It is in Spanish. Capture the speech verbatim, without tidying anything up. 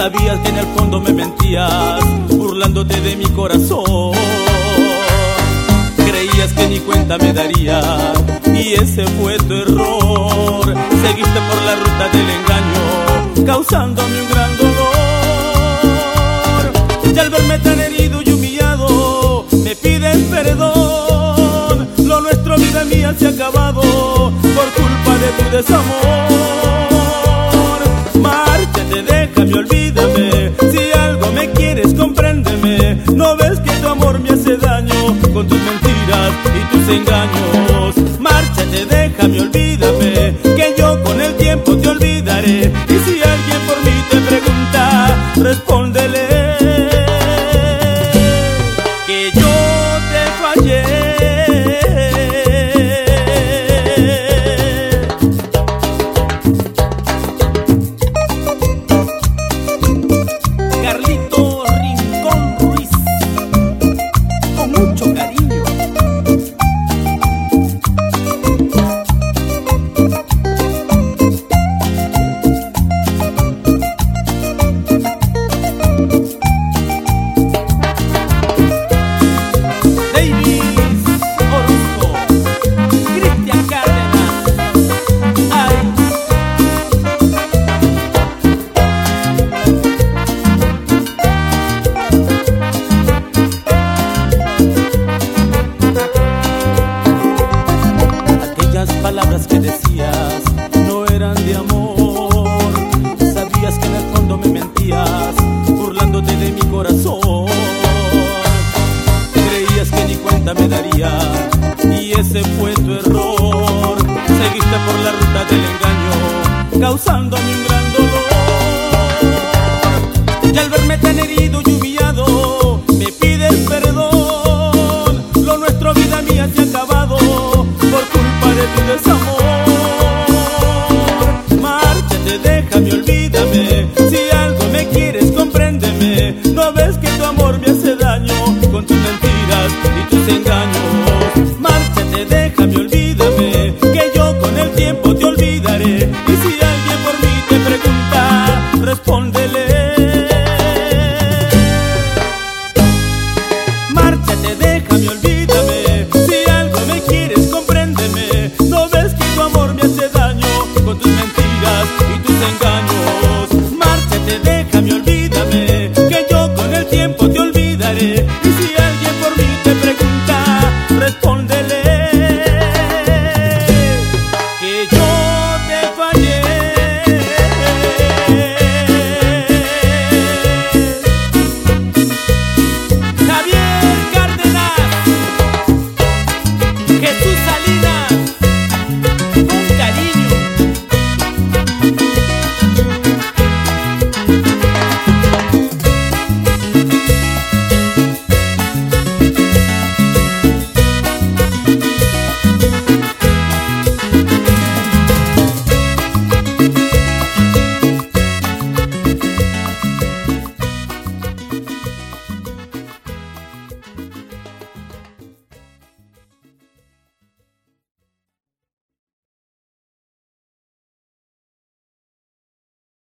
Sabías que en el fondo me mentías, burlándote de mi corazón. Creías que ni cuenta me daría, y ese fue tu error. Seguiste por la ruta del engaño, causándome un gran dolor. Y al verme tan herido y humillado, me pides perdón. Lo nuestro, vida mía, se ha acabado por culpa de tu desamor. Márchate, déjame, olvídame. Si algo me quieres, compréndeme. ¿No ves que tu amor me hace daño con tus mentiras y tus engaños? Márchate, déjame, olvídame, que yo con el tiempo te olvidaré. Y si alguien por mí te pregunta, respóndele que yo te fallé. Palabras que decías no eran de amor. Sabías que en el fondo me mentías, burlándote de mi corazón. Creías que ni cuenta me daría, y ese fue tu error. Seguiste por la ruta del engaño, causándome un gran dolor. Y al verme tan herido y humillado, me pides perdón. Lo nuestro, vida mía, se ha acabado por culpa de tu desamor. Márchate, déjame, olvídame. Si algo me quieres, compréndeme. ¿No ves que tu amor me hace daño con tus mentiras y tus engaños? Márchate, déjame, olvídame, que yo con el tiempo te olvidaré. Y si alguien por mí te pregunta, respóndele. Márchate, déjame, olvídame. Si algo me quieres, compréndeme. ¿No ves que tu amor me hace daño con tus mentiras y tus engaños? Márchate, déjame, olvídame.